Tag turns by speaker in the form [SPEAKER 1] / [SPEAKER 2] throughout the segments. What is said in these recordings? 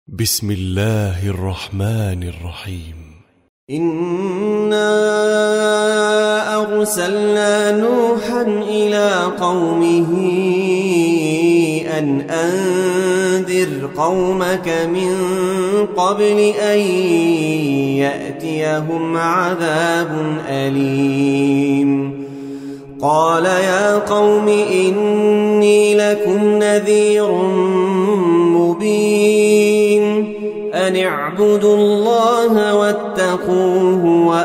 [SPEAKER 1] بسم الله الرحمن الرحيم.
[SPEAKER 2] إنا أرسلنا نوحا إلى قومه أن أنذر قومك من قبل أن يأتيهم عذاب أليم. قال يا قوم إني لكم نذير مبين أن اعبدوا الله واتقوه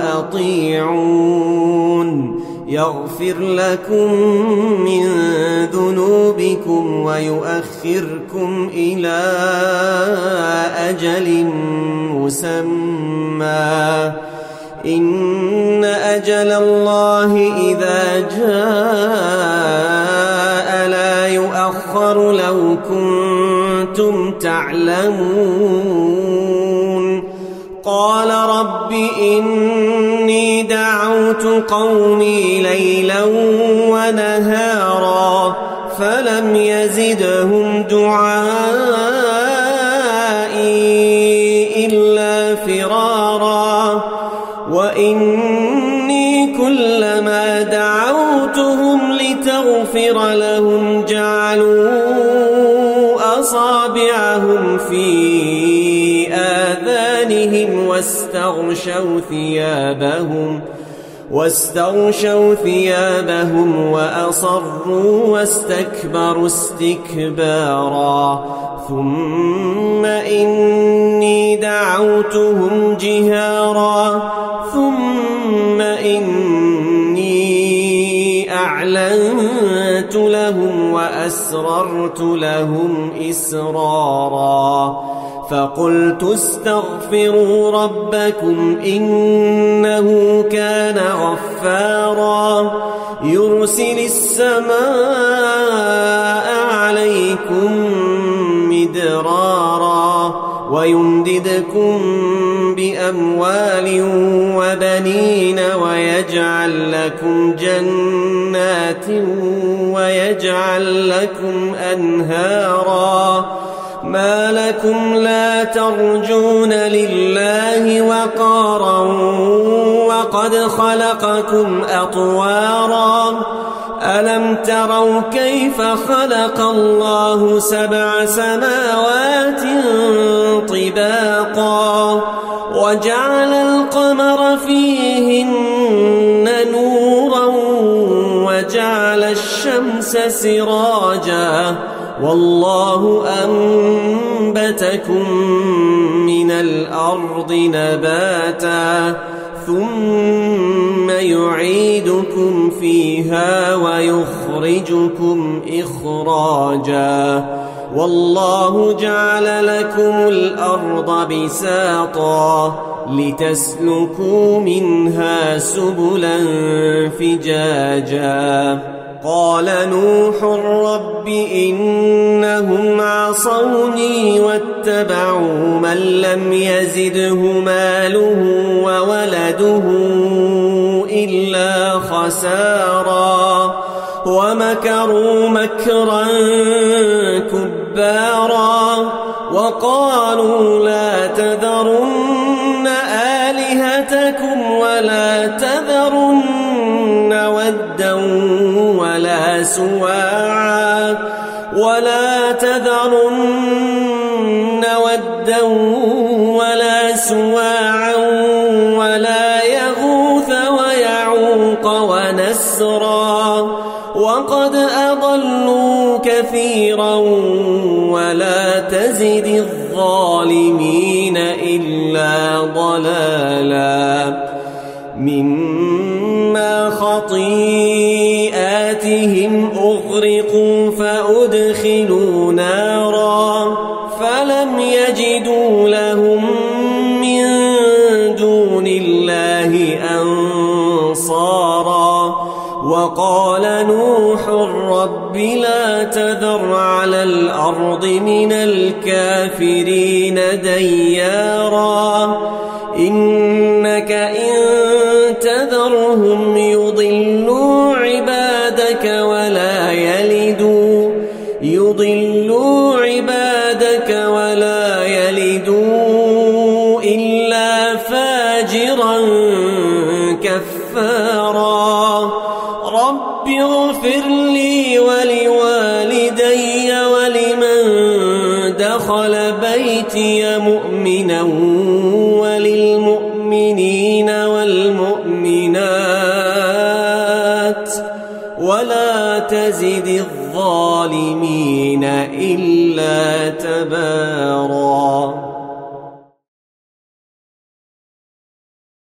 [SPEAKER 2] وأطيعون يغفر لكم من ذنوبكم ويؤخركم إلى أجل مسمى إن أجل الله إذا جاء لا يؤخر لو كنتم تعلمون. قال رب إني دعوت قومي ليلا ونهارا فلم يزدهم دعائي إلا فرارا وإني كلما دعوتهم لتغفر لهم جعلوا أصابعهم في آذانهم واستغشوا ثيابهم وأصروا واستكبروا استكبارا ثم إني دعوتهم جهارا ثم إني أعلنت لهم وأسررت لهم إسرارا فقلت استغفروا ربكم إنه كان غفارا يرسل السماء عليكم مدرارا ويمددكم بأموال وبنين ويجعل لكم جنات ويجعل لكم أنهارا ما لكم لا ترجون لله وقارا وقد خلقكم أطوارا ألم تروا كيف خلق الله 7 سماوات طباقا وجعل القمر فيهن نورا وجعل الشمس سراجا والله أنبتكم من الأرض نباتا ثم يعيدكم فيها ويخرجكم إخراجا والله جعل لكم الأرض بساطا لتسلكوا منها سبلا فجاجا قال نوح رب إنهم عصوني واتبعوا من لم يزده ماله وولده إلا خسارا ومكروا مكرا كبارا وقالوا لا تذرن آلهتكم ولا تذرن ودا ولا سواعا ولا يغوث ويعوق ونسرا وقد أضلوا كثيرا ولا تزد الظالمين إلا ضلالا مما خطيئاتهم أغرقوا فأدخلوا نارا فلم يجدوا لهم من دون الله أنصارا وقال نوح رب لا تذر على الأرض من الكافرين ديارا إنك إن تذرهم يضلوا عبادك ولا يلدوا ولا يلدوا إلا فاجرا كفارا رب اغفر لي ولوالدي ولمن دخل بيتي مؤمنا وللمؤمنين والمؤمنات ولا تزد الظالمين إلا تبارا.